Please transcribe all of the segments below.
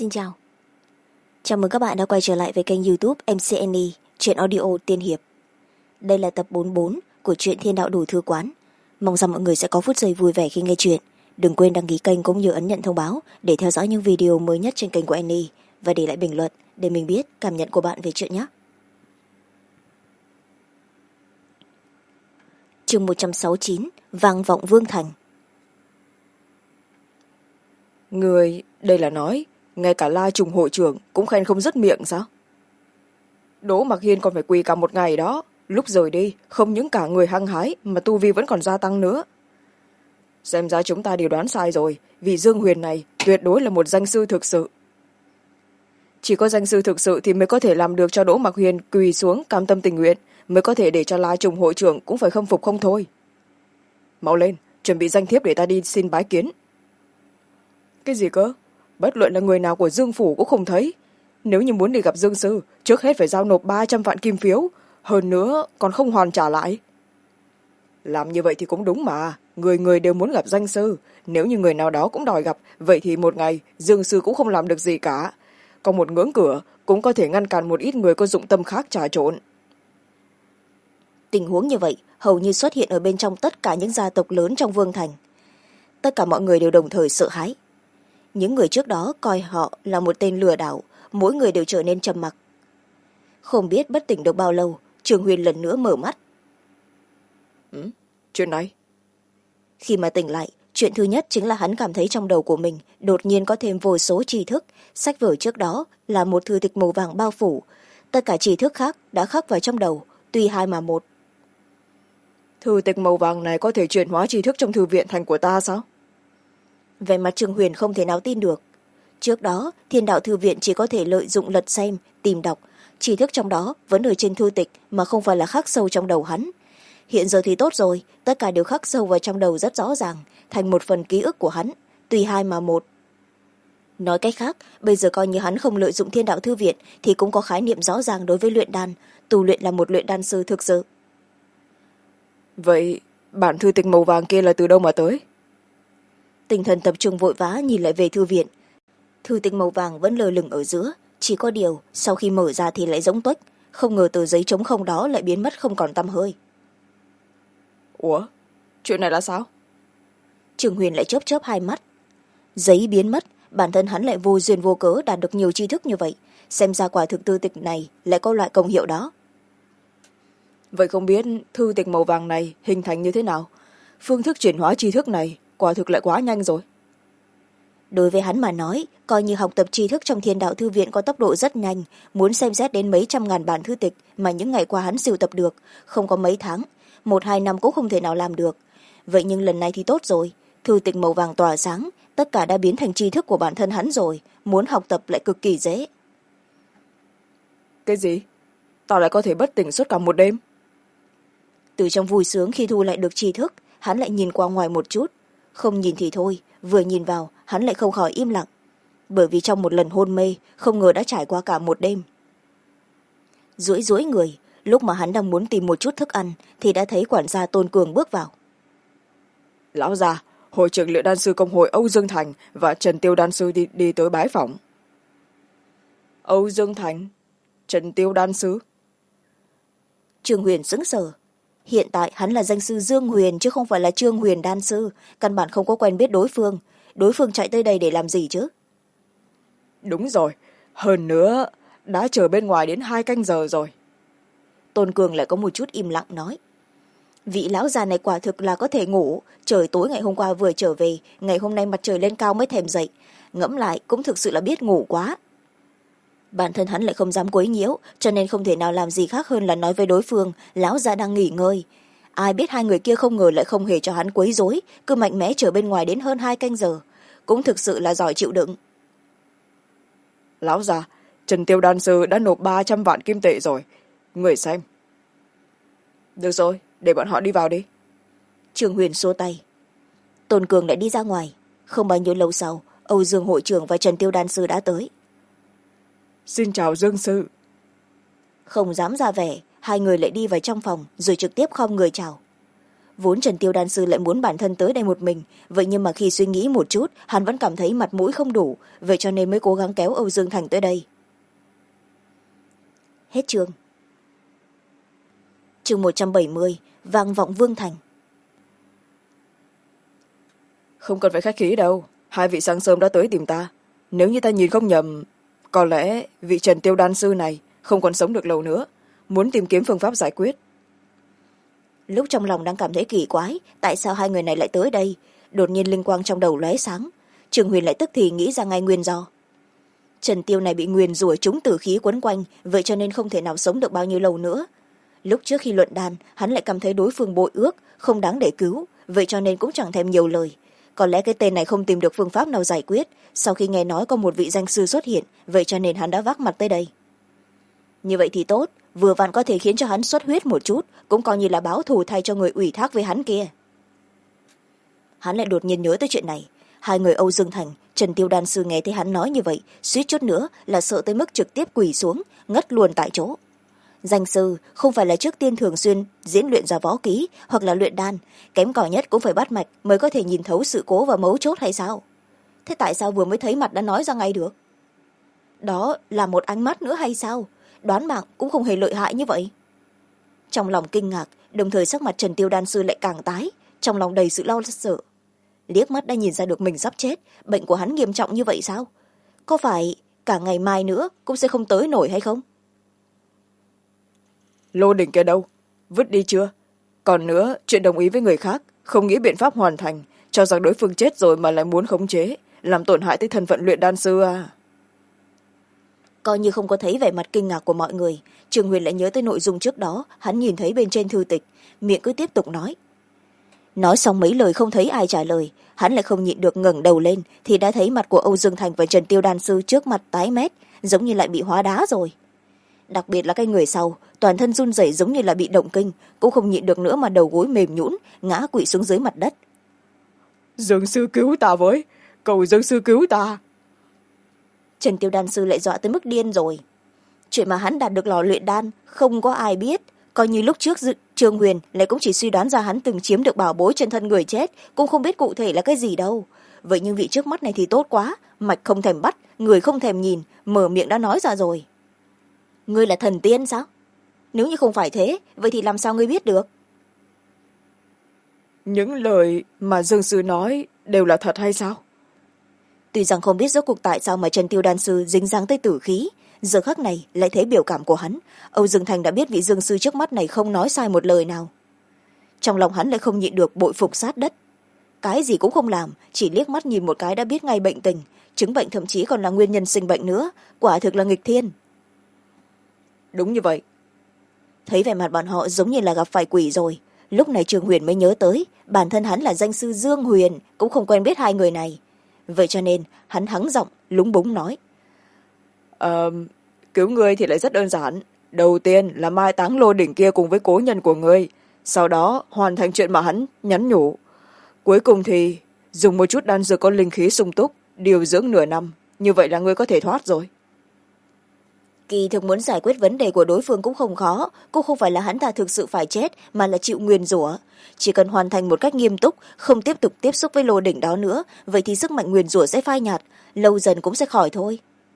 Xin chào. Chào mừng các bạn đã quay trở lại với kênh YouTube MCNE, truyện audio tiên hiệp. Đây là tập 44 của truyện Thiên Đạo Đủ Thư Quán. Mong rằng mọi người sẽ có phút giây vui vẻ khi nghe truyện. Đừng quên đăng ký kênh cũng như ấn nhận thông báo để theo dõi những video mới nhất trên kênh của Annie và để lại bình luận để mình biết cảm nhận của bạn về truyện nhé. Chương 169, Vang vọng Vương Thành. Người đây là nói ngay cả La Trùng hội trưởng cũng khen không dứt miệng sao? Đỗ Mặc Hiên còn phải quỳ cả một ngày đó, lúc rời đi không những cả người hăng hái mà tu vi vẫn còn gia tăng nữa. Xem ra chúng ta đều đoán sai rồi, vì Dương Huyền này tuyệt đối là một danh sư thực sự. Chỉ có danh sư thực sự thì mới có thể làm được cho Đỗ Mặc Hiên quỳ xuống cam tâm tình nguyện, mới có thể để cho La Trùng hội trưởng cũng phải khâm phục không thôi. Mau lên, chuẩn bị danh thiếp để ta đi xin bái kiến. Cái gì cơ? Bất luận là người nào của Dương phủ cũng không thấy. Nếu như muốn đi gặp Dương sư, trước hết phải giao nộp 300 vạn kim phiếu, hơn nữa còn không hoàn trả lại. Làm như vậy thì cũng đúng mà, người người đều muốn gặp danh sư. Nếu như người nào đó cũng đòi gặp, vậy thì một ngày Dương sư cũng không làm được gì cả. Còn một ngưỡng cửa cũng có thể ngăn cản một ít người có dụng tâm khác trà trộn. Tình huống như vậy hầu như xuất hiện ở bên trong tất cả những gia tộc lớn trong Vương Thành. Tất cả mọi người đều đồng thời sợ hãi. Những người trước đó coi họ là một tên lừa đảo, mỗi người đều trở nên trầm mặc. Không biết bất tỉnh được bao lâu, Trường Huyền lần nữa mở mắt. Chuyện này? Khi mà tỉnh lại, chuyện thứ nhất chính là hắn cảm thấy trong đầu của mình đột nhiên có thêm vô số tri thức. Sách vở trước đó là một thư tịch màu vàng bao phủ. Tất cả tri thức khác đã khắc vào trong đầu, tuy hai mà một. Thư tịch màu vàng này có thể chuyển hóa tri thức trong thư viện thành của ta sao? Về mặt Trường Huyền không thể nào tin được. Trước đó, Thiên Đạo Thư Viện chỉ có thể lợi dụng lật xem, tìm đọc. Tri thức trong đó vẫn ở trên thư tịch mà không phải là khắc sâu trong đầu hắn. Hiện giờ thì tốt rồi, tất cả đều khắc sâu vào trong đầu rất rõ ràng, thành một phần ký ức của hắn, tùy hai mà một. Nói cách khác, bây giờ coi như hắn không lợi dụng Thiên Đạo Thư Viện thì cũng có khái niệm rõ ràng đối với luyện đan, tu luyện là một luyện đan sư thực sự. Vậy, bản thư tịch màu vàng kia là từ đâu mà tới? Tinh thần tập trung vội vã nhìn lại về thư viện. Thư tịch màu vàng vẫn lơ lửng ở giữa, chỉ có điều sau khi mở ra thì lại rỗng tuếch, không ngờ tờ giấy trống không đó lại biến mất không còn tăm hơi. Ủa, chuyện này là sao? Trường Huyền lại chớp chớp hai mắt. Giấy biến mất, bản thân hắn lại vô duyên vô cớ đạt được nhiều tri thức như vậy, xem ra quả thực thư tịch này lại có loại công hiệu đó. Vậy không biết thư tịch màu vàng này hình thành như thế nào? Phương thức chuyển hóa tri thức này quả thực lại quá nhanh rồi. Đối với hắn mà nói, coi như học tập tri thức trong Thiên Đạo Thư Viện có tốc độ rất nhanh, muốn xem xét đến mấy trăm ngàn bản thư tịch mà những ngày qua hắn sưu tập được, không có mấy tháng, 1-2 năm cũng không thể nào làm được. Vậy nhưng lần này thì tốt rồi, thư tịch màu vàng tỏa sáng, tất cả đã biến thành tri thức của bản thân hắn rồi, muốn học tập lại cực kỳ dễ. Cái gì? Ta lại có thể bất tỉnh suốt cả một đêm? Từ trong vui sướng khi thu lại được tri thức, hắn lại nhìn qua ngoài một chút. Không nhìn thì thôi, vừa nhìn vào, hắn lại không khỏi im lặng. Bởi vì trong một lần hôn mê, không ngờ đã trải qua cả một đêm. Duỗi duỗi người, lúc mà hắn đang muốn tìm một chút thức ăn, thì đã thấy quản gia Tôn Cường bước vào. Lão già, hội trưởng luyện đan sư công hội Âu Dương Thành và Trần Tiêu đan sư đi tới bái phỏng. Âu Dương Thành? Trần Tiêu đan sư? Trương Huyền sững sờ. Hiện tại hắn là danh sư Dương Huyền chứ không phải là Trương Huyền đan sư, căn bản không có quen biết đối phương. Đối phương chạy tới đây để làm gì chứ? Đúng rồi, hơn nữa đã chờ bên ngoài đến 2 canh giờ rồi. Tôn Cường lại có một chút im lặng nói. Vị lão già này quả thực là có thể ngủ, trời tối ngày hôm qua vừa trở về, ngày hôm nay mặt trời lên cao mới thèm dậy, ngẫm lại cũng thực sự là biết ngủ quá. Bản thân hắn lại không dám quấy nhiễu, cho nên không thể nào làm gì khác hơn là nói với đối phương lão già đang nghỉ ngơi. Ai biết hai người kia không ngờ lại không hề cho hắn quấy rối, cứ mạnh mẽ chờ bên ngoài đến hơn 2 canh giờ, cũng thực sự là giỏi chịu đựng. Lão già, Trần Tiêu đan sư đã nộp 300 vạn kim tệ rồi, người xem. Được rồi, để bọn họ đi vào đi. Trường Huyền xua tay. Tôn Cường lại đi ra ngoài. Không bao nhiêu lâu sau, Âu Dương hội trưởng và Trần Tiêu đan sư đã tới. Xin chào Dương sư. Không dám ra vẻ, hai người lại đi vào trong phòng rồi trực tiếp khom người chào. vốn Trần Tiêu đan sư lại muốn bản thân tới đây một mình, vậy nhưng mà khi suy nghĩ một chút hắn vẫn cảm thấy mặt mũi không đủ, vậy cho nên mới cố gắng kéo Âu Dương Thành tới đây. Hết chương. Chương 170, vang vọng Vương Thành. Không cần phải khách khí đâu, hai vị sáng sớm đã tới tìm ta. Nếu như ta nhìn không nhầm, có lẽ vị Trần Tiêu đan sư này không còn sống được lâu nữa, muốn tìm kiếm phương pháp giải quyết. Lúc trong lòng đang cảm thấy kỳ quái, tại sao hai người này lại tới đây, đột nhiên linh quang trong đầu lóe sáng, Trường Huyền lại tức thì nghĩ ra ngay nguyên do. Trần Tiêu này bị nguyền rủa trúng tử khí quấn quanh, vậy cho nên không thể nào sống được bao nhiêu lâu nữa. Lúc trước khi luận đàn, hắn lại cảm thấy đối phương bội ước, không đáng để cứu, vậy cho nên cũng chẳng thèm nhiều lời. Có lẽ cái tên này không tìm được phương pháp nào giải quyết, sau khi nghe nói có một vị danh sư xuất hiện, vậy cho nên hắn đã vác mặt tới đây. Như vậy thì tốt, vừa vặn có thể khiến cho hắn xuất huyết một chút, cũng coi như là báo thù thay cho người ủy thác với hắn kia. Hắn lại đột nhiên nhớ tới chuyện này. Hai người Âu Dương Thành, Trần Tiêu đan sư nghe thấy hắn nói như vậy, suýt chút nữa là sợ tới mức trực tiếp quỳ xuống, ngất luôn tại chỗ. Danh sư không phải là trước tiên thường xuyên diễn luyện ra võ kỹ hoặc là luyện đan, kém cỏi nhất cũng phải bắt mạch mới có thể nhìn thấu sự cố và mấu chốt hay sao? Thế tại sao vừa mới thấy mặt đã nói ra ngay được? Đó là một ánh mắt nữa hay sao? Đoán mạng cũng không hề lợi hại như vậy. Trong lòng kinh ngạc, đồng thời sắc mặt Trần Tiêu đan sư lại càng tái, trong lòng đầy sự lo sợ. Liếc mắt đã nhìn ra được mình sắp chết, bệnh của hắn nghiêm trọng như vậy sao? Có phải cả ngày mai nữa cũng sẽ không tới nổi hay không? Lô đỉnh kia đâu? Vứt đi chưa? Còn nữa, chuyện đồng ý với người khác, không nghĩ biện pháp hoàn thành, cho rằng đối phương chết rồi mà lại muốn khống chế, làm tổn hại tới thân phận luyện đan sư à? Coi như không có thấy vẻ mặt kinh ngạc của mọi người, Trường Huyền lại nhớ tới nội dung trước đó hắn nhìn thấy bên trên thư tịch, miệng cứ tiếp tục nói xong mấy lời không thấy ai trả lời, hắn lại không nhịn được ngẩng đầu lên thì đã thấy mặt của Âu Dương Thành và Trần Tiêu đan sư trước mặt tái mét, giống như lại bị hóa đá rồi. Đặc biệt là cái người sau, toàn thân run rẩy giống như là bị động kinh, cũng không nhịn được nữa mà đầu gối mềm nhũn ngã quỵ xuống dưới mặt đất. Dương sư cứu ta với, cầu Dương sư cứu ta. Trần Tiêu đan sư lại dọa tới mức điên rồi. Chuyện mà hắn đạt được lò luyện đan không có ai biết, coi như lúc trước Trường Huyền lại cũng chỉ suy đoán ra hắn từng chiếm được bảo bối trên thân người chết, cũng không biết cụ thể là cái gì đâu. Vậy nhưng vị trước mắt này thì tốt quá, mạch không thèm bắt, người không thèm nhìn, mở miệng đã nói ra rồi. Ngươi là thần tiên sao? Nếu như không phải thế, vậy thì làm sao ngươi biết được? Những lời mà Dương sư nói đều là thật hay sao? Tuy rằng không biết rốt cuộc tại sao mà Trần Tiêu đan sư dính dáng tới tử khí, giờ khắc này lại thấy biểu cảm của hắn, Âu Dương Thành đã biết vị Dương sư trước mắt này không nói sai một lời nào. Trong lòng hắn lại không nhịn được bội phục sát đất. Cái gì cũng không làm, chỉ liếc mắt nhìn một cái đã biết ngay bệnh tình, chứng bệnh thậm chí còn là nguyên nhân sinh bệnh nữa, quả thực là nghịch thiên. Đúng như vậy. Thấy vẻ mặt bọn họ giống như là gặp phải quỷ rồi, lúc này Trường Huyền mới nhớ tới bản thân hắn là danh sư Dương Huyền, cũng không quen biết hai người này. Vậy cho nên hắn hắng giọng lúng búng nói: Cứu ngươi thì lại rất đơn giản. Đầu tiên là mai táng lô đỉnh kia cùng với cố nhân của ngươi, sau đó hoàn thành chuyện mà hắn nhắn nhủ. Cuối cùng thì dùng một chút đan dược có linh khí sung túc, điều dưỡng nửa năm, như vậy là ngươi có thể thoát rồi. Kỳ thực muốn giải quyết vấn đề của đối phương cũng không khó, cũng không phải là hắn ta thực sự phải chết mà là chịu nguyền rủa. Chỉ cần hoàn thành một cách nghiêm túc, không tiếp tục tiếp xúc với lô đỉnh đó nữa, vậy thì sức mạnh nguyền rủa sẽ phai nhạt, lâu dần cũng sẽ khỏi thôi.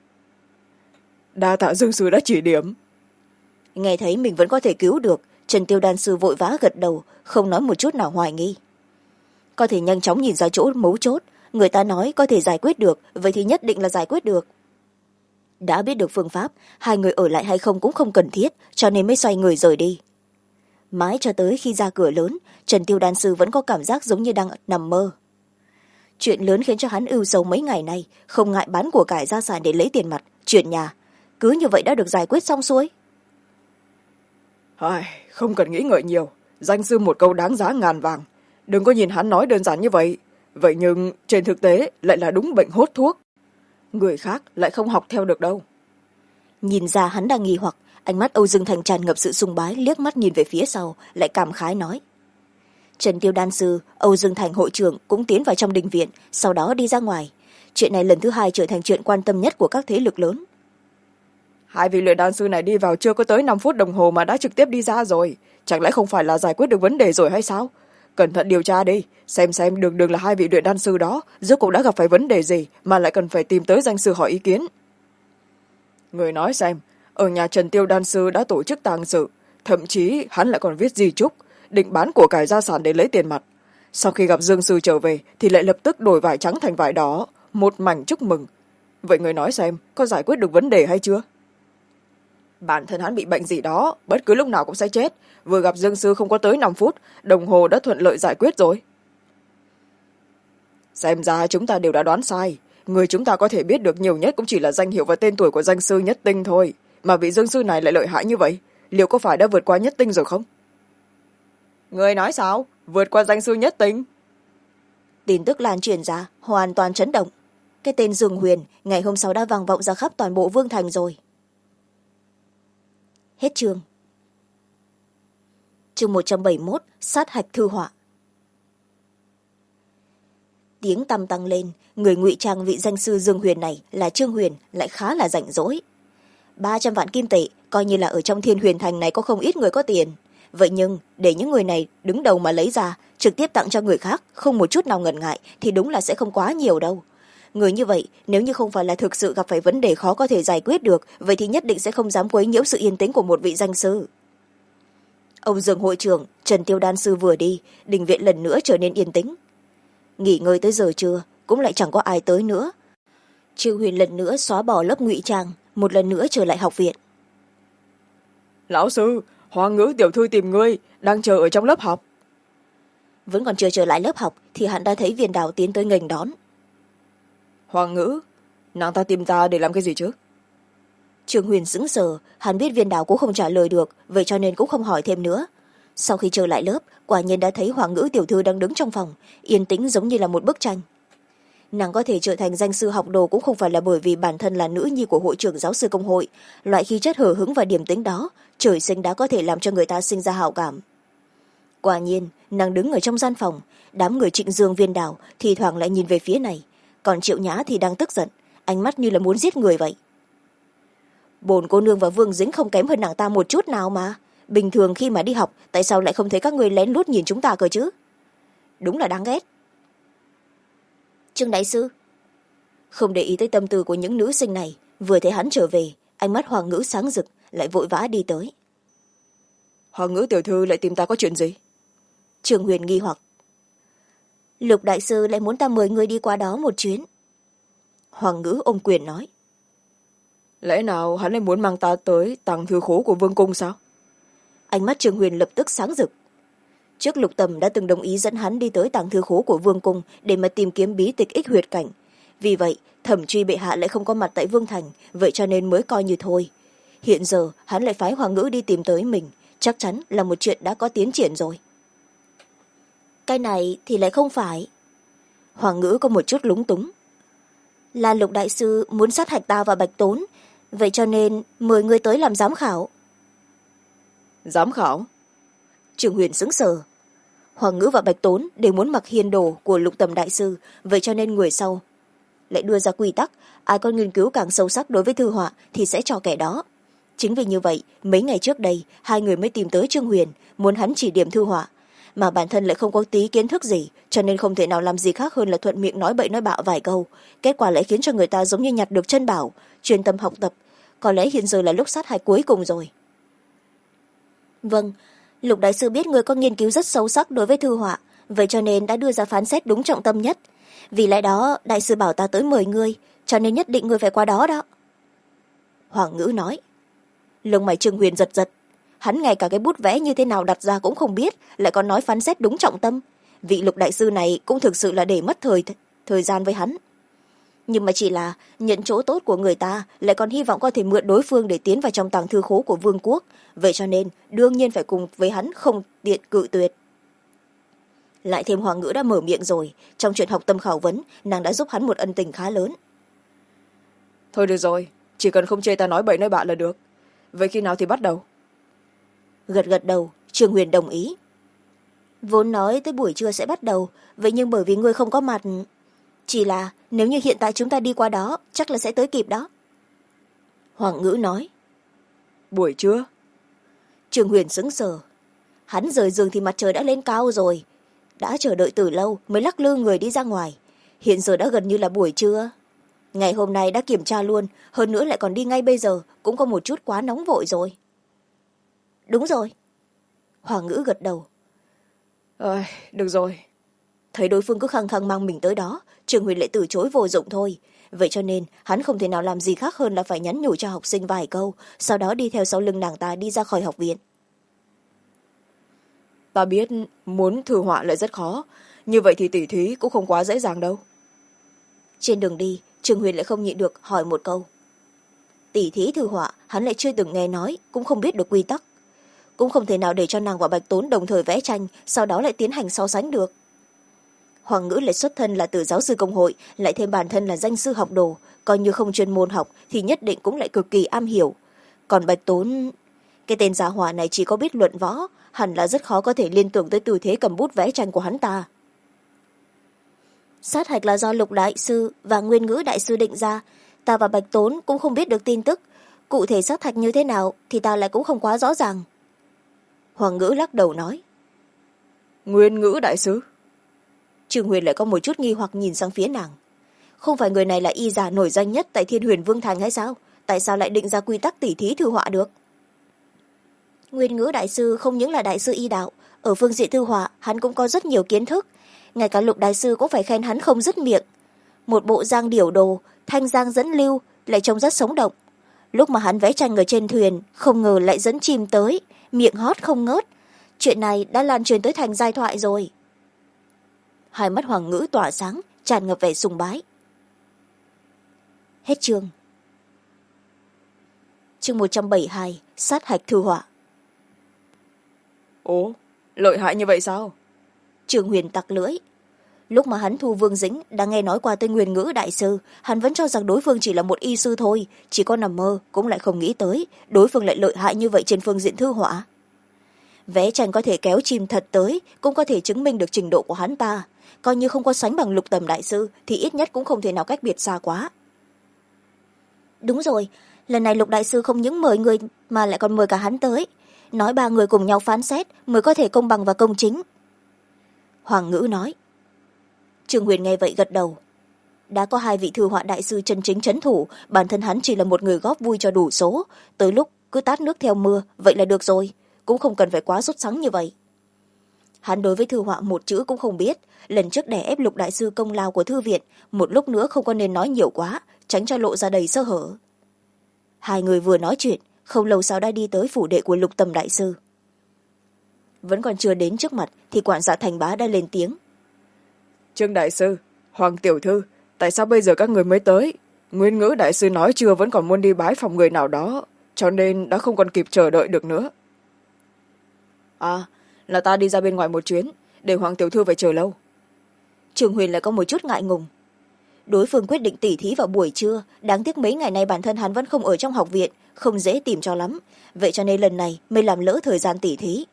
Đa tạ Dương sư đã chỉ điểm. Nghe thấy mình vẫn có thể cứu được, Trần Tiêu đan sư vội vã gật đầu, không nói một chút nào hoài nghi. Có thể nhanh chóng nhìn ra chỗ mấu chốt, người ta nói có thể giải quyết được, vậy thì nhất định là giải quyết được. Đã biết được phương pháp, hai người ở lại hay không cũng không cần thiết, cho nên mới xoay người rời đi. Mãi cho tới khi ra cửa lớn, Trần Tiêu đan sư vẫn có cảm giác giống như đang nằm mơ. Chuyện lớn khiến cho hắn ưu sầu mấy ngày nay, không ngại bán của cải gia sản để lấy tiền mặt, chuyển nhà. Cứ như vậy đã được giải quyết xong xuôi. Không cần nghĩ ngợi nhiều, danh sư một câu đáng giá ngàn vàng. Đừng có nhìn hắn nói đơn giản như vậy. Vậy nhưng trên thực tế lại là đúng bệnh hốt thuốc. Người khác lại không học theo được đâu. Nhìn ra hắn đang nghi hoặc, ánh mắt Âu Dương Thành tràn ngập sự sùng bái, liếc mắt nhìn về phía sau, lại cảm khái nói. Trần Tiêu đan sư, Âu Dương Thành hội trưởng cũng tiến vào trong đình viện, sau đó đi ra ngoài. Chuyện này lần thứ hai trở thành chuyện quan tâm nhất của các thế lực lớn. Hai vị luyện đan sư này đi vào chưa có tới 5 phút đồng hồ mà đã trực tiếp đi ra rồi. Chẳng lẽ không phải là giải quyết được vấn đề rồi hay sao? cẩn thận điều tra đi, xem đường đường là hai vị luyện đan sư đó rốt cuộc đã gặp phải vấn đề gì mà lại cần phải tìm tới danh sư hỏi ý kiến. Người nói xem, ở nhà Trần Tiêu đan sư đã tổ chức tang sự, thậm chí hắn lại còn viết di chúc định bán của cải gia sản để lấy tiền mặt. Sau khi gặp Dương sư trở về thì lại lập tức đổi vải trắng thành vải đỏ, một mảnh chúc mừng. Vậy người nói xem, có giải quyết được vấn đề hay chưa? Bản thân hắn bị bệnh gì đó, bất cứ lúc nào cũng sẽ chết. Vừa gặp Dương sư không có tới 5 phút, đồng hồ đã thuận lợi giải quyết rồi. Xem ra chúng ta đều đã đoán sai. Người chúng ta có thể biết được nhiều nhất cũng chỉ là danh hiệu và tên tuổi của danh sư Nhất Tinh thôi. Mà vị Dương sư này lại lợi hại như vậy, liệu có phải đã vượt qua Nhất Tinh rồi không? Người nói sao? Vượt qua danh sư Nhất Tinh? Tin tức lan truyền ra hoàn toàn chấn động. Cái tên Dương Huyền ngày hôm sau đã vang vọng ra khắp toàn bộ Vương Thành rồi. Hết chương. Chương 171, sát hạch thư họa. Tiếng tăm tăng lên, người ngụy trang vị danh sư Dương Huyền này là Trương Huyền lại khá là rảnh rỗi. 300 vạn kim tệ coi như là ở trong Thiên Huyền Thành này có không ít người có tiền. Vậy nhưng để những người này đứng đầu mà lấy ra trực tiếp tặng cho người khác không một chút nào ngần ngại thì đúng là sẽ không quá nhiều đâu. Người như vậy nếu như không phải là thực sự gặp phải vấn đề khó có thể giải quyết được, vậy thì nhất định sẽ không dám quấy nhiễu sự yên tĩnh của một vị danh sư. Ông Dương hội trưởng Trần Tiêu đan sư vừa đi, đình viện lần nữa trở nên yên tĩnh. Nghỉ ngơi tới giờ trưa cũng lại chẳng có ai tới nữa. Trương Huyền lần nữa xóa bỏ lớp ngụy trang, một lần nữa trở lại học viện. Lão sư, Hoa Ngữ tiểu thư tìm ngươi, đang chờ ở trong lớp học. Vẫn còn chưa trở lại lớp học thì hắn đã thấy Viên Đào tiến tới nghênh đón. Hoa Ngữ, nàng ta tìm ta để làm cái gì chứ? Trương Huyền sững sờ, hắn biết Viên Đào cũng không trả lời được, vậy cho nên cũng không hỏi thêm nữa. Sau khi trở lại lớp, quả nhiên đã thấy Hoa Ngữ tiểu thư đang đứng trong phòng, yên tĩnh giống như là một bức tranh. Nàng có thể trở thành danh sư học đồ cũng không phải là bởi vì bản thân là nữ nhi của hội trưởng giáo sư công hội. Loại khí chất hờ hững và điềm tĩnh đó trời sinh đã có thể làm cho người ta sinh ra hảo cảm. Quả nhiên nàng đứng ở trong gian phòng, đám người Trịnh Dương Viên Đào thì thoảng lại nhìn về phía này, còn Triệu Nhã thì đang tức giận, ánh mắt như là muốn giết người vậy. Bổn cô nương và Vương Dính không kém hơn nàng ta một chút nào mà. Bình thường khi mà đi học tại sao lại không thấy các người lén lút nhìn chúng ta cơ chứ? Đúng là đáng ghét. Trương đại sư không để ý tới tâm tư của những nữ sinh này, vừa thấy hắn trở về, ánh mắt Hoàng Ngữ sáng rực, lại vội vã đi tới. Hoàng Ngữ tiểu thư lại tìm ta có chuyện gì? Trương Huyền nghi hoặc. Lục đại sư lại muốn ta mời người đi qua đó một chuyến. Hoàng Ngữ ôm quyền nói. Lẽ nào hắn lại muốn mang ta tới tàng thư khố của Vương cung sao? Ánh mắt Trương Huyền lập tức sáng rực. Trước Lục Tầm đã từng đồng ý dẫn hắn đi tới tàng thư khố của Vương cung để mà tìm kiếm bí tịch ích huyệt cảnh. Vì vậy Thẩm Truy bệ hạ lại không có mặt tại Vương Thành, vậy cho nên mới coi như thôi. Hiện giờ hắn lại phái Hoàng Ngữ đi tìm tới mình, chắc chắn là một chuyện đã có tiến triển rồi. Cái này thì lại không phải. Hoàng Ngữ có một chút lúng túng. Là Lục đại sư muốn sát hạch ta và Bạch Tốn, vậy cho nên mời người tới làm giám khảo. Giám khảo? Trương Huyền sững sờ. Hoàng Ngữ và Bạch Tốn đều muốn mặc hiên đồ của Lục Tầm đại sư, vậy cho nên người sau lại đưa ra quy tắc, ai có nghiên cứu càng sâu sắc đối với thư họa thì sẽ cho kẻ đó. Chính vì như vậy mấy ngày trước đây hai người mới tìm tới Trương Huyền, muốn hắn chỉ điểm thư họa, mà bản thân lại không có tí kiến thức gì, cho nên không thể nào làm gì khác hơn là thuận miệng nói bậy nói bạ vài câu. Kết quả lại khiến cho người ta giống như nhặt được chân bảo, chuyên tâm học tập. Có lẽ hiện giờ là lúc sát hạch cuối cùng rồi. Vâng, Lục đại sư biết người có nghiên cứu rất sâu sắc đối với thư họa, vậy cho nên đã đưa ra phán xét đúng trọng tâm nhất. Vì lẽ đó đại sư bảo ta tới mời ngươi, cho nên nhất định ngươi phải qua đó đó. Hoàng Ngữ nói. Lông mày Trương Huyền giật giật, hắn ngay cả cái bút vẽ như thế nào đặt ra cũng không biết, lại còn nói phán xét đúng trọng tâm. Vị Lục đại sư này cũng thực sự là để mất thời gian với hắn. Nhưng mà chỉ là nhận chỗ tốt của người ta, lại còn hy vọng có thể mượn đối phương để tiến vào trong tàng thư khố của vương quốc, vậy cho nên đương nhiên phải cùng với hắn, không tiện cự tuyệt. Lại thêm Hoàng Ngữ đã mở miệng rồi, trong chuyện học tâm khảo vấn nàng đã giúp hắn một ân tình khá lớn. Thôi được rồi, chỉ cần không chê ta nói bậy nói bạ là được. Vậy khi nào thì bắt đầu? Gật gật đầu, Trương Huyền đồng ý. Vốn nói tới buổi trưa sẽ bắt đầu, vậy nhưng bởi vì ngươi không có mặt, chỉ là nếu như hiện tại chúng ta đi qua đó chắc là sẽ tới kịp đó. Hoàng Ngữ nói. Buổi trưa? Trương Huyền sững sờ. Hắn rời giường thì mặt trời đã lên cao rồi, đã chờ đợi từ lâu mới lắc lư người đi ra ngoài. Hiện giờ đã gần như là buổi trưa. Ngày hôm nay đã kiểm tra luôn, hơn nữa lại còn đi ngay bây giờ, cũng có một chút quá nóng vội rồi. Đúng rồi. Hoàng Ngữ gật đầu. Được rồi. Thấy đối phương cứ khăng khăng mang mình tới đó, Trương Huyền lại từ chối vô dụng thôi. Vậy cho nên hắn không thể nào làm gì khác hơn là phải nhắn nhủ cho học sinh vài câu, sau đó đi theo sau lưng nàng ta đi ra khỏi học viện. Ta biết muốn thư họa lại rất khó, như vậy thì tỉ thí cũng không quá dễ dàng đâu. Trên đường đi, Trương Huyền lại không nhịn được hỏi một câu. Tỉ thí thư họa hắn lại chưa từng nghe nói, cũng không biết được quy tắc. Cũng không thể nào để cho nàng và Bạch Tốn đồng thời vẽ tranh, sau đó lại tiến hành so sánh được. Hoàng Ngữ lại xuất thân là từ giáo sư công hội, lại thêm bản thân là danh sư học đồ, coi như không chuyên môn học thì nhất định cũng lại cực kỳ am hiểu. Còn Bạch Tốn, cái tên gia hỏa này chỉ có biết luận võ, hẳn là rất khó có thể liên tưởng tới tư thế cầm bút vẽ tranh của hắn ta. Sát hạch là do Lục đại sư và Nguyên Ngữ đại sư định ra, ta và Bạch Tốn cũng không biết được tin tức, cụ thể sát hạch như thế nào thì ta lại cũng không quá rõ ràng. Hoàng Ngữ lắc đầu nói. Nguyên Ngữ đại sư? Trương Huyền lại có một chút nghi hoặc nhìn sang phía nàng. Không phải người này là y giả nổi danh nhất tại Thiên Huyền Vương Thành hay sao? Tại sao lại định ra quy tắc tỉ thí thư họa được? Nguyên Ngữ đại sư không những là đại sư y đạo, ở phương diện thư họa hắn cũng có rất nhiều kiến thức. Ngay cả Lục đại sư cũng phải khen hắn không dứt miệng. Một bộ giang điểu đồ, thanh giang dẫn lưu, lại trông rất sống động. Lúc mà hắn vẽ tranh ở trên thuyền, không ngờ lại dẫn chim tới, miệng hót không ngớt. Chuyện này đã lan truyền tới thành giai thoại rồi. Hai mắt Hoàng Ngữ tỏa sáng, tràn ngập vẻ sùng bái. Hết chương. Chương 172, sát hạch thư họa. Ồ, lợi hại như vậy sao? Trương Huyền tặc lưỡi. Lúc mà hắn thu Vương Dĩnh đã nghe nói qua tên Nguyên Ngữ đại sư, hắn vẫn cho rằng đối phương chỉ là một y sư thôi, chỉ có nằm mơ cũng lại không nghĩ tới đối phương lại lợi hại như vậy trên phương diện thư họa. Vẽ tranh có thể kéo chim thật tới, cũng có thể chứng minh được trình độ của hắn ta. Coi như không có sánh bằng Lục Tầm đại sư thì ít nhất cũng không thể nào cách biệt xa quá. Đúng rồi, lần này Lục đại sư không những mời người mà lại còn mời cả hắn tới, nói ba người cùng nhau phán xét mới có thể công bằng và công chính. Hoàng Ngữ nói. Trương Huyền nghe vậy gật đầu. Đã có hai vị thư họa đại sư chân chính trấn thủ, bản thân hắn chỉ là một người góp vui cho đủ số, tới lúc cứ tát nước theo mưa vậy là được rồi, cũng không cần phải quá sốt sắng như vậy. Hắn đối với thư họa một chữ cũng không biết, lần trước đè ép Lục đại sư công lao của thư viện, một lúc nữa không có nên nói nhiều quá, tránh cho lộ ra đầy sơ hở. Hai người vừa nói chuyện, không lâu sau đã đi tới phủ đệ của Lục Tầm đại sư. Vẫn còn chưa đến trước mặt thì quản gia Thành Bá đã lên tiếng. Trương đại sư, Hoàng tiểu thư, tại sao bây giờ các người mới tới? Nguyên Ngữ đại sư nói chưa vẫn còn muốn đi bái phòng người nào đó, cho nên đã không còn kịp chờ đợi được nữa. À, là ta đi ra bên ngoài một chuyến, để Hoàng tiểu thư phải chờ lâu. Trường Huyền lại có một chút ngại ngùng. Đối phương quyết định tỉ thí vào buổi trưa, đáng tiếc mấy ngày nay bản thân hắn vẫn không ở trong học viện, không dễ tìm cho lắm, vậy cho nên lần này mới làm lỡ thời gian tỉ thí.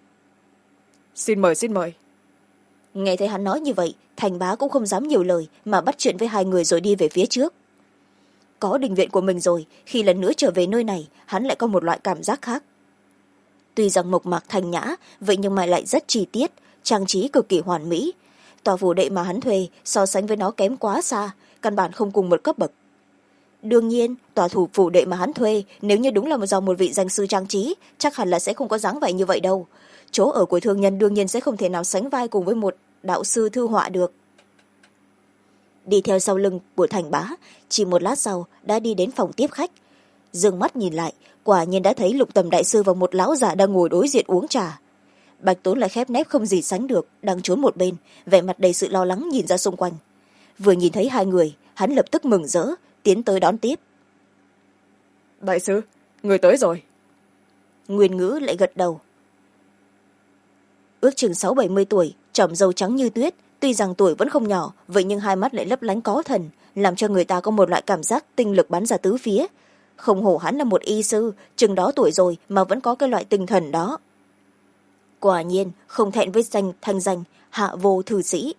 Xin mời, xin mời. Nghe thấy hắn nói như vậy, Thành Bá cũng không dám nhiều lời mà bắt chuyện với hai người rồi đi về phía trước. Có đình viện của mình rồi, khi lần nữa trở về nơi này, hắn lại có một loại cảm giác khác. Tuy rằng mộc mạc thanh nhã, vậy nhưng mà lại rất chi tiết, trang trí cực kỳ hoàn mỹ. Tòa phủ đệ mà hắn thuê so sánh với nó kém quá xa, căn bản không cùng một cấp bậc. Đương nhiên, tòa thủ phủ đệ mà hắn thuê, nếu như đúng là do một vị danh sư trang trí, chắc hẳn là sẽ không có dáng vẻ như vậy đâu. Chỗ ở của thương nhân đương nhiên sẽ không thể nào sánh vai cùng với một đạo sư thư họa được. Đi theo sau lưng của Thành Bá, chỉ một lát sau đã đi đến phòng tiếp khách. Dừng mắt nhìn lại, quả nhiên đã thấy Lục Tầm đại sư và một lão già đang ngồi đối diện uống trà. Bạch Tốn lại khép nép không gì sánh được, đang trốn một bên, vẻ mặt đầy sự lo lắng nhìn ra xung quanh. Vừa nhìn thấy hai người, hắn lập tức mừng rỡ, tiến tới đón tiếp. Đại sư, người tới rồi. Nguyên Ngữ lại gật đầu. Ước chừng 60-70 tuổi, trỏm râu trắng như tuyết, tuy rằng tuổi vẫn không nhỏ, vậy nhưng hai mắt lại lấp lánh có thần, làm cho người ta có một loại cảm giác tinh lực bắn ra tứ phía. Không hổ hắn là một y sư, chừng đó tuổi rồi mà vẫn có cái loại tinh thần đó. Quả nhiên, không thẹn với thanh danh, hạ vô thư sĩ.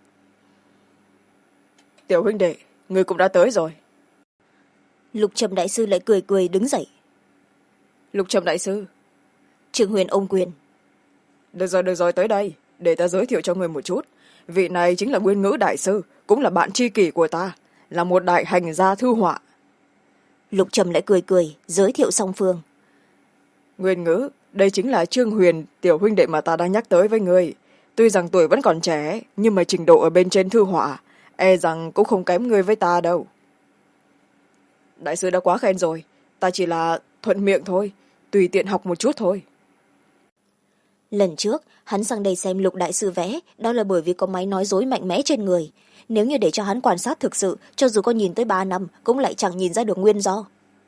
Tiểu huynh đệ, người cũng đã tới rồi. Lục Trầm đại sư lại cười cười đứng dậy. Lục Trầm đại sư. Trương Huyền ôm quyền. Được rồi, tới đây. để ta giới thiệu cho người một chút. Vị này chính là Nguyên Ngữ đại sư, cũng là bạn tri kỷ của ta, là một đại hành gia thư họa. Lục Trầm lại cười cười giới thiệu song phương. Nguyên Ngữ, đây chính là Trương Huyền, tiểu huynh đệ mà ta đang nhắc tới với người. Tuy rằng tuổi vẫn còn trẻ, nhưng mà trình độ ở bên trên thư họa e rằng cũng không kém người với ta đâu. Đại sư đã quá khen rồi, ta chỉ là thuận miệng thôi, tùy tiện học một chút thôi. Lần trước hắn sang đây xem Lục đại sư vẽ, đó là bởi vì có máy nói dối mạnh mẽ trên người. Nếu như để cho hắn quan sát thực sự, cho dù có nhìn tới 3 năm cũng lại chẳng nhìn ra được nguyên do.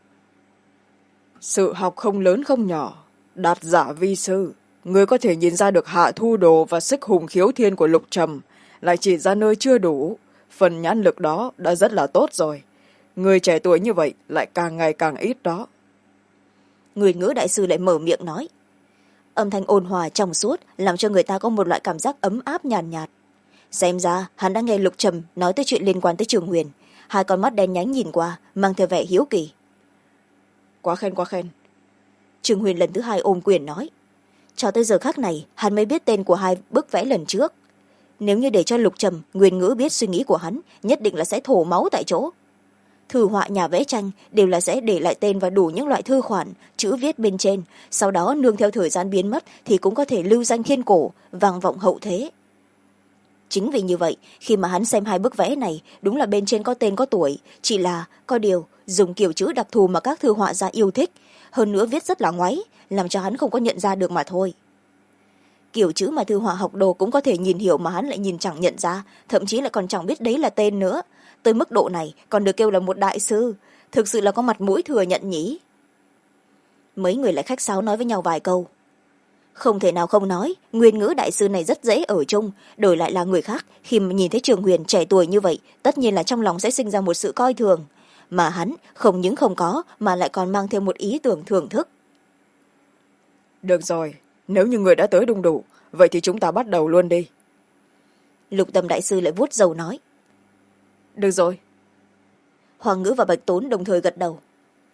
Sự học không lớn không nhỏ, đạt giả vi sư. Người có thể nhìn ra được hạ thu đồ và sức hùng khiếu thiên của Lục Trầm, lại chỉ ra nơi chưa đủ. Phần nhãn lực đó đã rất là tốt rồi. Người trẻ tuổi như vậy lại càng ngày càng ít đó. Nguyên Ngữ đại sư lại mở miệng nói. Âm thanh ôn hòa trong suốt làm cho người ta có một loại cảm giác ấm áp nhàn nhạt. Xem ra hắn đã nghe Lục Trầm nói tới chuyện liên quan tới Trường Huyền. Hai con mắt đen nhánh nhìn qua mang theo vẻ hiếu kỳ. Quá khen quá khen. Trường Huyền lần thứ hai ôm quyền nói. Cho tới giờ khắc này hắn mới biết tên của hai bức vẽ lần trước. Nếu như để cho Lục Trầm, Nguyên Ngữ biết suy nghĩ của hắn, nhất định là sẽ thổ máu tại chỗ. Thư họa nhà vẽ tranh đều là sẽ để lại tên và đủ những loại thư khoản, chữ viết bên trên, sau đó nương theo thời gian biến mất thì cũng có thể lưu danh thiên cổ, vang vọng hậu thế. Chính vì như vậy, khi mà hắn xem hai bức vẽ này, đúng là bên trên có tên có tuổi, chỉ là có điều dùng kiểu chữ đặc thù mà các thư họa gia yêu thích, hơn nữa viết rất là ngoáy, làm cho hắn không có nhận ra được mà thôi. Kiểu chữ mà thư họa học đồ cũng có thể nhìn hiểu mà hắn lại nhìn chẳng nhận ra, thậm chí lại còn chẳng biết đấy là tên nữa. Tới mức độ này còn được kêu là một đại sư, thực sự là có mặt mũi thừa nhận nhỉ. Mấy người lại khách sáo nói với nhau vài câu. Không thể nào không nói, Nguyên Ngữ đại sư này rất dễ ở chung, đổi lại là người khác, khi mà nhìn thấy Trường Huyền trẻ tuổi như vậy, tất nhiên là trong lòng sẽ sinh ra một sự coi thường. Mà hắn không những không có, mà lại còn mang thêm một ý tưởng thưởng thức. Được rồi, nếu như người đã tới đông đủ, vậy thì chúng ta bắt đầu luôn đi. Lục Tâm đại sư lại vuốt râu nói. Được rồi. Hoàng Ngữ và Bạch Tốn đồng thời gật đầu.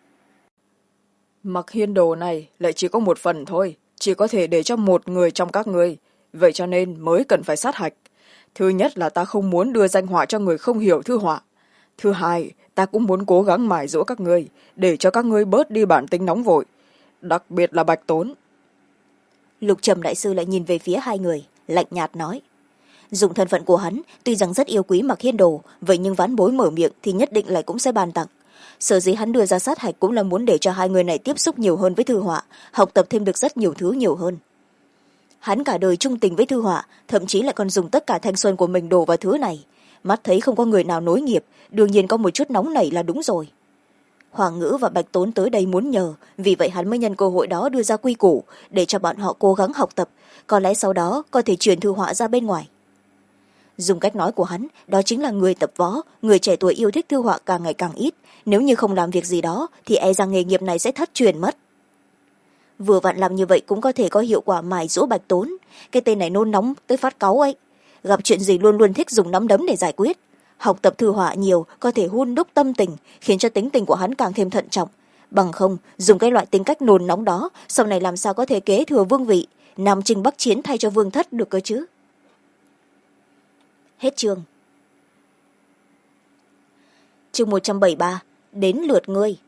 Mặc hiên đồ này lại chỉ có một phần thôi, chỉ có thể để cho một người trong các ngươi, vậy cho nên mới cần phải sát hạch. Thứ nhất là ta không muốn đưa danh họa cho người không hiểu thư họa. Thứ hai, ta cũng muốn cố gắng mài dỗ các ngươi, để cho các ngươi bớt đi bản tính nóng vội, đặc biệt là Bạch Tốn. Lục Trầm đại sư lại nhìn về phía hai người, lạnh nhạt nói. Dùng thân phận của hắn, tuy rằng rất yêu quý Mặc Hiên Đồ, vậy nhưng ván bối mở miệng thì nhất định lại cũng sẽ bàn tặng. Sở dĩ hắn đưa ra sát hạch cũng là muốn để cho hai người này tiếp xúc nhiều hơn với thư họa, học tập thêm được rất nhiều thứ nhiều hơn. Hắn cả đời trung tình với thư họa, thậm chí lại còn dùng tất cả thanh xuân của mình đổ vào thứ này. Mắt thấy không có người nào nối nghiệp, đương nhiên có một chút nóng nảy là đúng rồi. Hoàng Ngữ và Bạch Tốn tới đây muốn nhờ, vì vậy hắn mới nhân cơ hội đó đưa ra quy củ, để cho bọn họ cố gắng học tập, có lẽ sau đó có thể truyền thư họa ra bên ngoài. Dùng cách nói của hắn, đó chính là người tập võ, người trẻ tuổi yêu thích thư họa càng ngày càng ít, nếu như không làm việc gì đó thì e rằng nghề nghiệp này sẽ thất truyền mất. Vừa vặn làm như vậy cũng có thể có hiệu quả mài dỗ Bạch Tốn, cái tên này nôn nóng tới phát cáu ấy, gặp chuyện gì luôn luôn thích dùng nắm đấm để giải quyết. Học tập thư họa nhiều có thể hun đúc tâm tình, khiến cho tính tình của hắn càng thêm thận trọng. Bằng không, dùng cái loại tính cách nôn nóng đó, sau này làm sao có thể kế thừa vương vị, Nam Chinh Bắc Chiến thay cho Vương Thất được cơ chứ. Hết chương. Chương 173, đến lượt ngươi.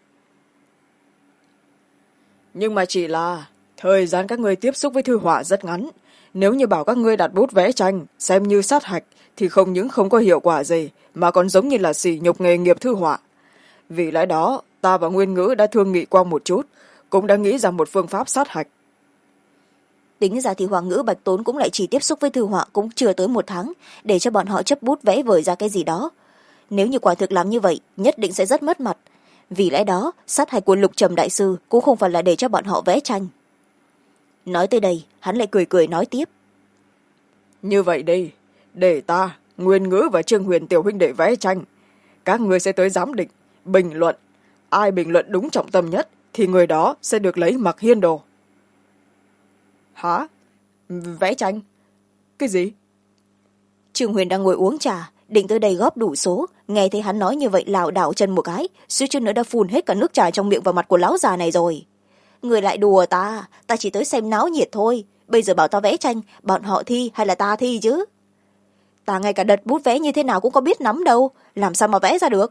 Nhưng mà chỉ là thời gian các ngươi tiếp xúc với thư họa rất ngắn. Nếu như bảo các ngươi đặt bút vẽ tranh xem như sát hạch thì không những không có hiệu quả gì, mà còn giống như là sỉ nhục nghề nghiệp thư họa. Vì lẽ đó ta và Nguyên Ngữ đã thương nghị qua một chút, cũng đã nghĩ ra một phương pháp sát hạch. Tính ra thì Hoàng Ngữ Bạch Tốn cũng lại chỉ tiếp xúc với thư họa cũng chưa tới 1 tháng, để cho bọn họ chấp bút vẽ vời ra cái gì đó. Nếu như quả thực làm như vậy, nhất định sẽ rất mất mặt. Vì lẽ đó, sát hạch của Lục Trầm đại sư cũng không phải là để cho bọn họ vẽ tranh. Nói tới đây, hắn lại cười cười nói tiếp. Như vậy đi, để ta, Nguyên Ngữ và Trương Huyền tiểu huynh đệ vẽ tranh. Các ngươi sẽ tới giám định, bình luận. Ai bình luận đúng trọng tâm nhất thì người đó sẽ được lấy Mặc Hiên Đồ. Hả? Vẽ tranh? Cái gì? Trương Huyền đang ngồi uống trà, định tới đây góp đủ số, nghe thấy hắn nói như vậy lảo đảo chân một cái, suýt chút nữa đã phun hết cả nước trà trong miệng vào mặt của lão già này rồi. Người lại đùa ta chỉ tới xem náo nhiệt thôi, bây giờ bảo tao vẽ tranh, bọn họ thi hay là ta thi chứ? Ta ngay cả đật bút vẽ như thế nào cũng có biết nắm đâu, làm sao mà vẽ ra được?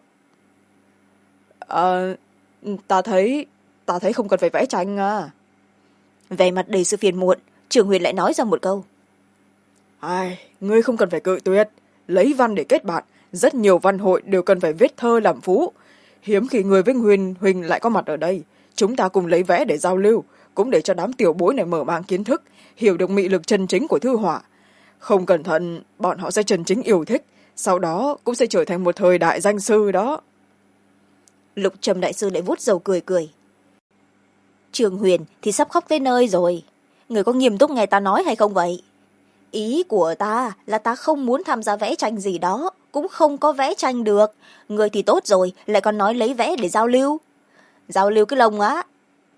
Ta thấy không cần phải vẽ tranh à. Vẻ mặt đầy sự phiền muộn, Trường Huyền lại nói ra một câu. Ai, ngươi không cần phải cự tuyệt, lấy văn để kết bạn, rất nhiều văn hội đều cần phải viết thơ làm phú. Hiếm khi người với Nguyên Huynh lại có mặt ở đây, chúng ta cùng lấy vẽ để giao lưu, cũng để cho đám tiểu bối này mở mang kiến thức, hiểu được mị lực chân chính của thư họa. Không cẩn thận, bọn họ sẽ chân chính yêu thích, sau đó cũng sẽ trở thành một thời đại danh sư đó. Lục Trầm đại sư lại vuốt râu cười cười. Trường Huyền thì sắp khóc tới nơi rồi, người có nghiêm túc nghe ta nói hay không vậy? Ý của ta là ta không muốn tham gia vẽ tranh gì đó, cũng không có vẽ tranh được. Người thì tốt rồi, lại còn nói lấy vẽ để giao lưu. Giao lưu cái lông á.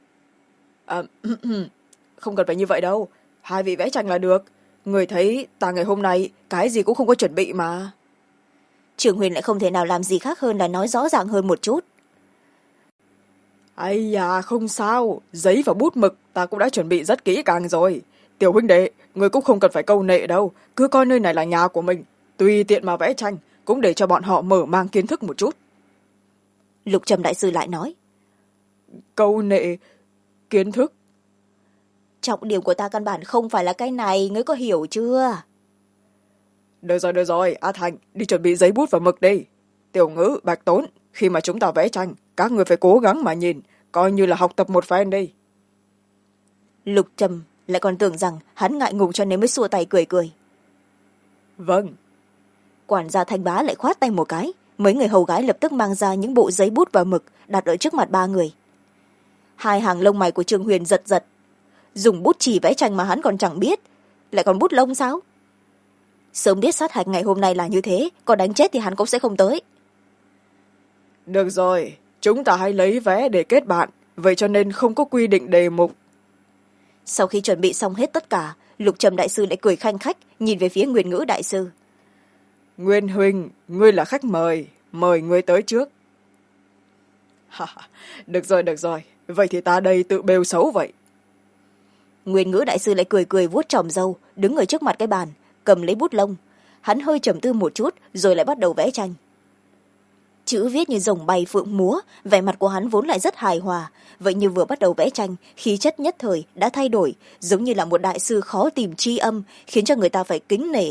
Không cần phải như vậy đâu, hai vị vẽ tranh là được. Người thấy ta ngày hôm nay cái gì cũng không có chuẩn bị mà. Trường Huyền lại không thể nào làm gì khác hơn là nói rõ ràng hơn một chút. Ây da, không sao, giấy và bút mực ta cũng đã chuẩn bị rất kỹ càng rồi. Tiểu huynh đệ, người cũng không cần phải câu nệ đâu, cứ coi nơi này là nhà của mình, tùy tiện mà vẽ tranh, cũng để cho bọn họ mở mang kiến thức một chút. Lục Trầm đại sư lại nói. Câu nệ, kiến thức. Trọng điểm của ta căn bản không phải là cái này, ngươi có hiểu chưa? Được rồi, A Thành, đi chuẩn bị giấy bút và mực đi. Tiểu Ngữ, Bạch Tốn, khi mà chúng ta vẽ tranh, các người phải cố gắng mà nhìn, coi như là học tập một phen đi. Lục Trầm lại còn tưởng rằng hắn ngại ngùng cho nên mới xua tay cười cười. Vâng. Quản gia Thanh Bá lại khoát tay một cái, mấy người hầu gái lập tức mang ra những bộ giấy bút và mực đặt ở trước mặt ba người. Hai hàng lông mày của Trường Huyền giật giật, dùng bút chỉ vẽ tranh mà hắn còn chẳng biết, lại còn bút lông sao? Sớm biết sát hạch ngày hôm nay là như thế, còn đánh chết thì hắn cũng sẽ không tới. Được rồi, chúng ta hãy lấy vé để kết bạn, vậy cho nên không có quy định đề mục. Sau khi chuẩn bị xong hết tất cả, Lục Trầm đại sư lại cười khanh khách nhìn về phía Nguyên Ngữ đại sư. Nguyên huynh, ngươi là khách mời, mời ngươi tới trước. Được rồi, vậy thì ta đây tự bêu xấu vậy. Nguyên Ngữ đại sư lại cười cười vuốt tròm râu, đứng ở trước mặt cái bàn, cầm lấy bút lông. Hắn hơi trầm tư một chút rồi lại bắt đầu vẽ tranh. Chữ viết như rồng bay phượng múa, vẻ mặt của hắn vốn lại rất hài hòa, vậy như vừa bắt đầu vẽ tranh, khí chất nhất thời đã thay đổi, giống như là một đại sư khó tìm tri âm, khiến cho người ta phải kính nể.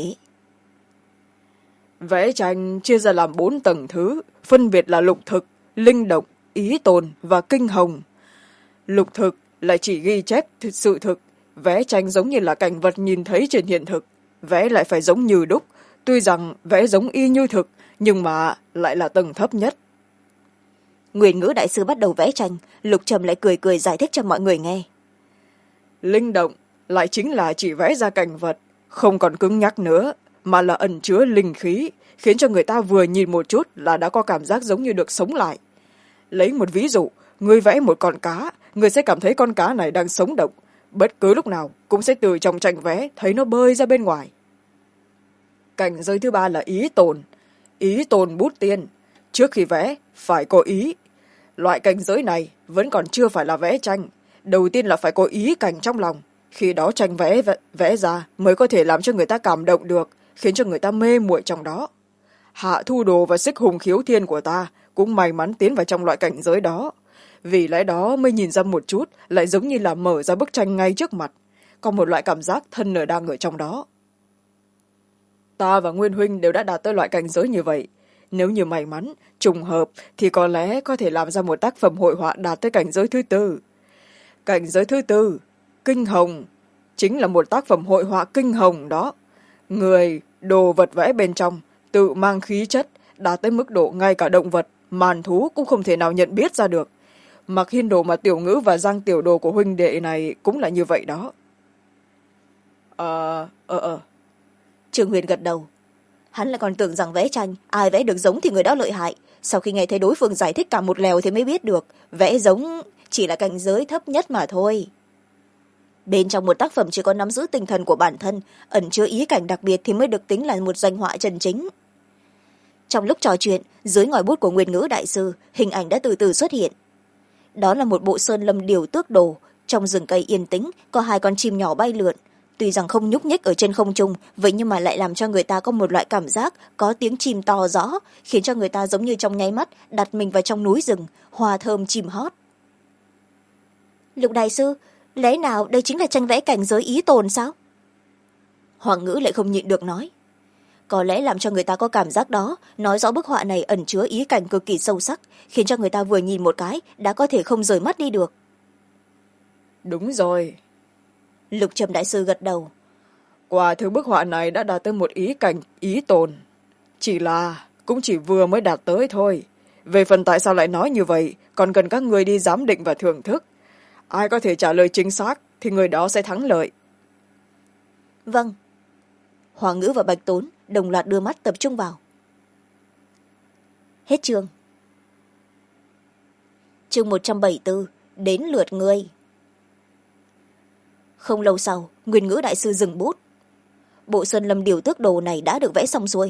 Vẽ tranh chia ra làm 4 tầng thứ, phân biệt là lục thực, linh động, ý tồn và kinh hồng. Lục thực là chỉ ghi chép sự thực, vẽ tranh giống như là cảnh vật nhìn thấy trên hiện thực, vẽ lại phải giống như đúc, tuy rằng vẽ giống y như thực, nhưng mà lại là tầng thấp nhất. Nguyên Ngữ đại sư bắt đầu vẽ tranh, Lục Trầm lại cười cười giải thích cho mọi người nghe. Linh động lại chính là chỉ vẽ ra cảnh vật, không còn cứng nhắc nữa, mà là ẩn chứa linh khí, khiến cho người ta vừa nhìn một chút là đã có cảm giác giống như được sống lại. Lấy một ví dụ, người vẽ một con cá, người sẽ cảm thấy con cá này đang sống động, bất cứ lúc nào cũng sẽ từ trong tranh vẽ thấy nó bơi ra bên ngoài. Cảnh giới thứ ba là ý tồn bút tiên, trước khi vẽ phải có ý. Loại cảnh giới này vẫn còn chưa phải là vẽ tranh, đầu tiên là phải có ý cảnh trong lòng, khi đó tranh vẽ ra mới có thể làm cho người ta cảm động được, khiến cho người ta mê muội trong đó. Hạ Thu Đồ và Xích Hùng Khiếu Thiên của ta cũng may mắn tiến vào trong loại cảnh giới đó, vì lẽ đó mới nhìn ra một chút lại giống như là mở ra bức tranh ngay trước mặt, có một loại cảm giác thân đang ở trong đó. Ta và Nguyên huynh đều đã đạt tới loại cảnh giới như vậy, nếu như may mắn trùng hợp thì có lẽ có thể làm ra một tác phẩm hội họa đạt tới cảnh giới thứ tư. Cảnh giới thứ tư, kinh hồng, chính là một tác phẩm hội họa kinh hồng đó. Người, đồ vật vẽ bên trong tự mang khí chất đạt tới mức độ ngay cả động vật, màn thú cũng không thể nào nhận biết ra được. Mặc Hiên Đồ mà Tiểu Ngữ và Giang Tiểu Đồ của huynh đệ này cũng là như vậy đó. Trường Huyền gật đầu. Hắn lại còn tưởng rằng vẽ tranh ai vẽ được giống thì người đó lợi hại, sau khi nghe thấy đối phương giải thích cả một lèo thì mới biết được vẽ giống chỉ là cảnh giới thấp nhất mà thôi. Bên trong một tác phẩm chỉ có nắm giữ tinh thần của bản thân, ẩn chứa ý cảnh đặc biệt thì mới được tính là một danh họa chân chính. Trong lúc trò chuyện, dưới ngòi bút của Nguyên Ngữ đại sư, hình ảnh đã từ từ xuất hiện. Đó là một bộ sơn lâm điều tước đồ, trong rừng cây yên tĩnh có 2 con chim nhỏ bay lượn, tuy rằng không nhúc nhích ở trên không trung, vậy nhưng mà lại làm cho người ta có một loại cảm giác có tiếng chim to rõ, khiến cho người ta giống như trong nháy mắt đặt mình vào trong núi rừng, hoa thơm chim hót. Lục đại sư, lẽ nào đây chính là tranh vẽ cảnh giới ý tồn sao? Hoàng Ngữ lại không nhịn được nói. Có lẽ làm cho người ta có cảm giác đó, nói rõ bức họa này ẩn chứa ý cảnh cực kỳ sâu sắc, khiến cho người ta vừa nhìn một cái đã có thể không rời mắt đi được. Đúng rồi. Lục Trầm đại sư gật đầu. Quả thực bức họa này đã đạt tới một ý cảnh ý tồn, chỉ là cũng chỉ vừa mới đạt tới thôi. Về phần tại sao lại nói như vậy còn cần các người đi giám định và thưởng thức. Ai có thể trả lời chính xác thì người đó sẽ thắng lợi. Vâng. Hoàng Ngữ và Bạch Tốn đồng loạt đưa mắt tập trung vào. Hết chương. Chương 174, đến lượt ngươi. Không lâu sau, Nguyên Ngữ đại sư dừng bút. Bộ Sơn Lâm Điều Tước Đồ này đã được vẽ xong xuôi.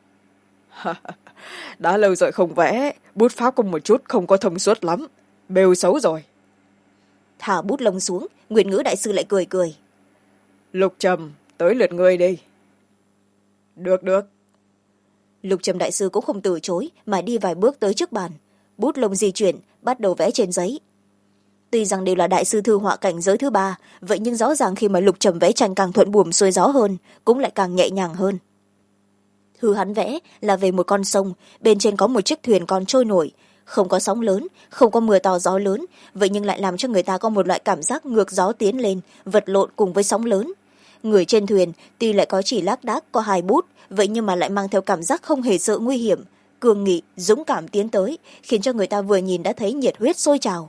Đã lâu rồi không vẽ, bút pháp có một chút không có thông suốt lắm, bêu xấu rồi. Thả bút lông xuống, Nguyên Ngữ đại sư lại cười cười. Lục Trầm, tới lượt ngươi đi. Được. Lục Trầm đại sư cũng không từ chối mà đi vài bước tới trước bàn, bút lông di chuyển, bắt đầu vẽ trên giấy. Tuy rằng đều là đại sư thư họa cảnh giới thứ ba, vậy nhưng rõ ràng khi mà Lục Trầm vẽ tranh càng thuận buồm xuôi gió hơn, cũng lại càng nhẹ nhàng hơn. Thứ hắn vẽ là về một con sông, bên trên có một chiếc thuyền còn trôi nổi, không có sóng lớn, không có mưa to gió lớn, vậy nhưng lại làm cho người ta có một loại cảm giác ngược gió tiến lên, vật lộn cùng với sóng lớn. Người trên thuyền tuy lại có chỉ lác đác có 2 bút, vậy nhưng mà lại mang theo cảm giác không hề sợ nguy hiểm, cương nghị dũng cảm tiến tới, khiến cho người ta vừa nhìn đã thấy nhiệt huyết sôi trào.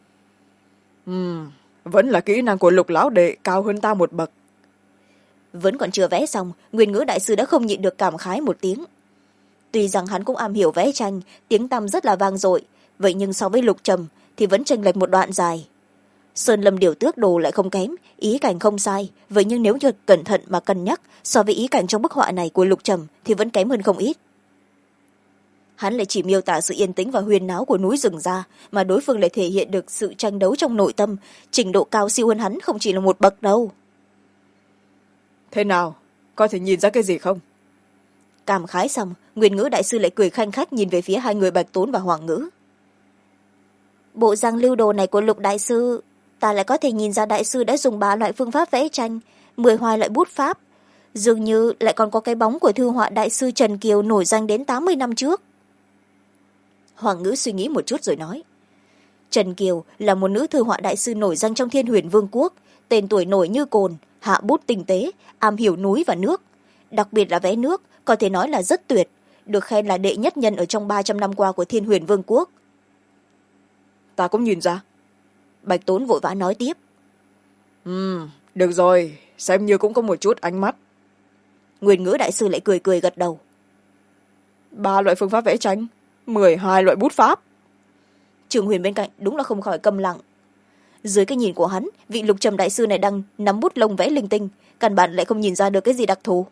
Vẫn là kỹ năng của Lục lão đệ cao hơn ta một bậc. Vẫn còn chưa vẽ xong, Nguyên Ngữ đại sư đã không nhịn được cảm khái một tiếng. Tuy rằng hắn cũng am hiểu vẽ tranh, tiếng tăm rất là vang dội, vậy nhưng so với Lục Trầm thì vẫn chênh lệch một đoạn dài. Sơn Lâm Điều Tước Đồ lại không kém, ý cảnh không sai, vậy nhưng nếu như cẩn thận mà cân nhắc, so với ý cảnh trong bức họa này của Lục Trầm thì vẫn kém hơn không ít. Hắn lại chỉ miêu tả sự yên tĩnh và huyền náo của núi rừng ra, mà đối phương lại thể hiện được sự tranh đấu trong nội tâm, trình độ cao siêu hơn hắn không chỉ là một bậc đâu. Thế nào, có thể nhìn ra cái gì không? Cảm khái xong, Nguyên Ngữ đại sư lại cười khanh khách nhìn về phía hai người Bạch Tốn và Hoàng Ngữ. Bộ dạng lưu đồ này của Lục đại sư, ta lại có thể nhìn ra đại sư đã dùng 3 loại phương pháp vẽ tranh, 12 loại bút pháp, dường như lại còn có cái bóng của thư họa đại sư Trần Kiều nổi danh đến 80 năm trước. Hoàng Ngữ suy nghĩ một chút rồi nói. Trần Kiều là một nữ thư họa đại sư nổi danh trong Thiên Huyền Vương quốc, tên tuổi nổi như cồn, hạ bút tinh tế, am hiểu núi và nước, đặc biệt là vẽ nước, có thể nói là rất tuyệt, được khen là đệ nhất nhân ở trong 300 năm qua của Thiên Huyền Vương quốc. Ta cũng nhìn ra. Bạch Tốn vội vã nói tiếp. Được rồi, xem như cũng có một chút ánh mắt. Nguyên Ngữ đại sư lại cười cười gật đầu. 3 loại phương pháp vẽ tranh, 12 loại bút pháp. Trường Huyền bên cạnh đúng là không khỏi câm lặng. Dưới cái nhìn của hắn, vị Lục Trầm đại sư này đang nắm bút lông vẽ linh tinh, căn bản lại không nhìn ra được cái gì đặc thù.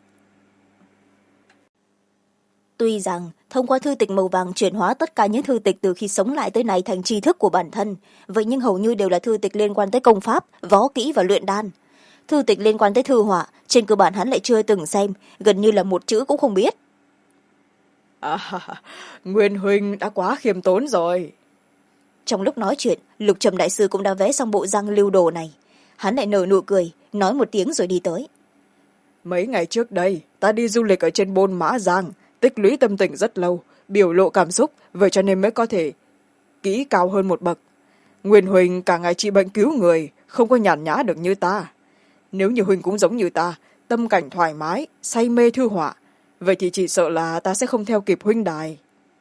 Tuy rằng thông qua thư tịch màu vàng chuyển hóa tất cả những thư tịch từ khi sống lại tới nay thành tri thức của bản thân, vậy nhưng hầu như đều là thư tịch liên quan tới công pháp, võ kỹ và luyện đan. Thư tịch liên quan tới thư họa, trên cơ bản hắn lại chưa từng xem, gần như là một chữ cũng không biết. Nguyên huynh đã quá khiêm tốn rồi. Trong lúc nói chuyện, Lục Trầm đại sư cũng đã vẽ xong bộ răng lưu đồ này. Hắn lại nở nụ cười, nói một tiếng rồi đi tới. Mấy ngày trước đây, ta đi du lịch ở trên Bôn Mã Giang, tích lũy tâm tình rất lâu, biểu lộ cảm xúc, vậy cho nên mới có thể kỹ cao hơn một bậc. Nguyên huynh cả ngày trị bệnh cứu người, không có nhàn nhã được như ta. Nếu như huynh cũng giống như ta, tâm cảnh thoải mái, say mê thư họa, vậy thì chỉ sợ là ta sẽ không theo kịp huynh đài.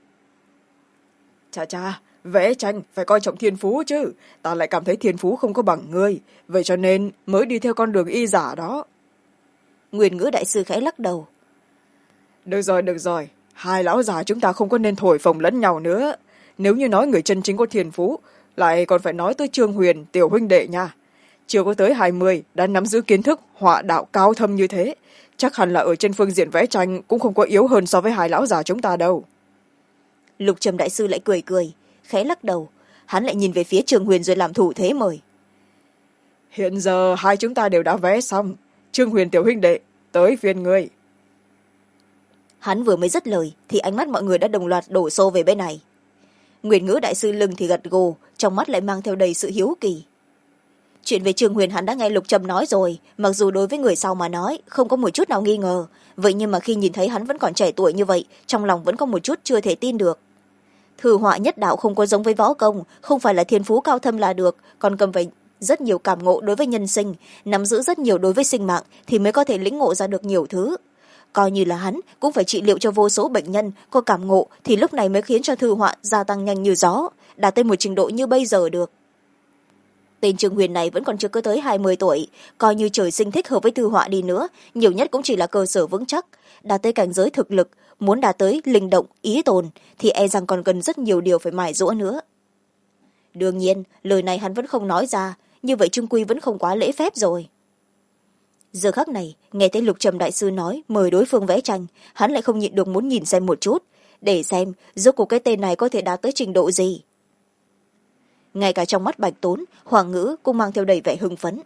Chà, vẽ tranh phải coi trọng thiên phú chứ, ta lại cảm thấy thiên phú không có bằng ngươi, vậy cho nên mới đi theo con đường y giả đó. Nguyên Ngữ đại sư khẽ lắc đầu. Được rồi, hai lão già chúng ta không có nên thổi phồng lẫn nhau nữa. Nếu như nói người chân chính có thiên phú, lại còn phải nói tới Trương Huyền, tiểu huynh đệ nha. Chưa có tới 20 đã nắm giữ kiến thức họa đạo cao thâm như thế, chắc hẳn là ở trên phương diện vẽ tranh cũng không có yếu hơn so với hai lão già chúng ta đâu. Lục Trầm đại sư lại cười cười, khẽ lắc đầu. Hắn lại nhìn về phía Trương Huyền rồi làm thủ thế mời. Hiện giờ hai chúng ta đều đã vẽ xong, Trương Huyền tiểu huynh đệ, tới phiên ngươi. Hắn vừa mới dứt lời thì ánh mắt mọi người đã đồng loạt đổ xô về bên này. Nguyệt Ngữ đại sư lưng thì gật gù, trong mắt lại mang theo đầy sự hiếu kỳ. Chuyện về Trương Huyền hắn đã nghe Lục Trầm nói rồi, mặc dù đối với người sau mà nói không có một chút nào nghi ngờ, vậy nhưng mà khi nhìn thấy hắn vẫn còn trẻ tuổi như vậy, trong lòng vẫn có một chút chưa thể tin được. Thư họa nhất đạo không có giống với võ công, không phải là thiên phú cao thâm là được, còn cần phải rất nhiều cảm ngộ đối với nhân sinh, nắm giữ rất nhiều đối với sinh mạng thì mới có thể lĩnh ngộ ra được nhiều thứ. Coi như là hắn cũng phải trị liệu cho vô số bệnh nhân có cảm ngộ thì lúc này mới khiến cho thư họa gia tăng nhanh như gió, đạt tới một trình độ như bây giờ được. Tên Trương Huyền này vẫn còn chưa có tới 20 tuổi, coi như trời sinh thích hợp với thư họa đi nữa, nhiều nhất cũng chỉ là cơ sở vững chắc, đạt tới cảnh giới thực lực, muốn đạt tới linh động ý tồn thì e rằng còn cần rất nhiều điều phải mài giũa nữa. Đương nhiên lời này hắn vẫn không nói ra, như vậy trung quy vẫn không quá lễ phép rồi. Giờ khắc này nghe thấy Lục Trầm đại sư nói mời đối phương vẽ tranh, hắn lại không nhịn được muốn nhìn xem một chút, để xem rốt cuộc cái tên này có thể đạt tới trình độ gì. Ngay cả trong mắt Bạch Tốn, Hoàng Ngữ cũng mang theo đầy vẻ hưng phấn.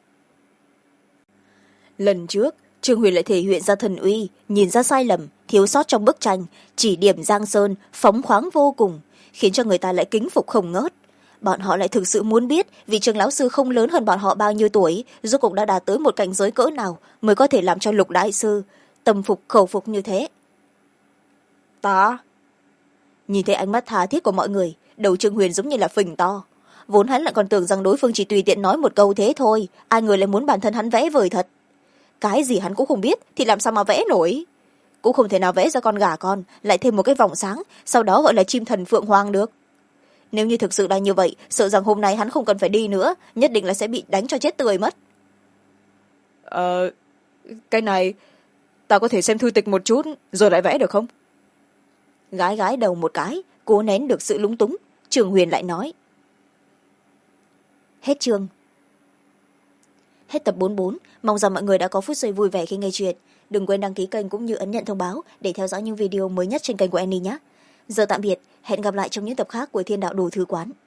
Lần trước Trương Huyền lại thể hiện ra thần uy, nhìn ra sai lầm thiếu sót trong bức tranh, chỉ điểm giang sơn phóng khoáng vô cùng, khiến cho người ta lại kính phục không ngớt. Bọn họ lại thực sự muốn biết vị Trương lão sư không lớn hơn bọn họ bao nhiêu tuổi, rốt cuộc đã đạt tới một cảnh giới cỡ nào mới có thể làm cho Lục đại sư tâm phục khẩu phục như thế. Ta nhìn thấy ánh mắt tha thiết của mọi người, đầu Trương Huyền giống như là phình to. Vốn hắn lại còn tưởng rằng đối phương chỉ tùy tiện nói một câu thế thôi, ai ngờ lại muốn bản thân hắn vẽ vời thật. Cái gì hắn cũng không biết thì làm sao mà vẽ nổi, cũng không thể nào vẽ ra con gà con lại thêm một cái vòng sáng, sau đó gọi là chim thần phượng hoàng được. Nếu như thực sự là như vậy, sợ rằng hôm nay hắn không cần phải đi nữa, nhất định là sẽ bị đánh cho chết tươi mất. Cái này ta có thể xem thư tịch một chút rồi lại vẽ được không? Gái gái đầu một cái, cố nén được sự lúng túng, Trường Huyền lại nói. Hết chương. Hết tập 44, mong rằng mọi người đã có phút giây vui vẻ khi nghe chuyện. Đừng quên đăng ký kênh cũng như ấn nhận thông báo để theo dõi những video mới nhất trên kênh của Annie nhé. Giờ tạm biệt, hẹn gặp lại trong những tập khác của Thiên Đạo Đồ Thư Quán.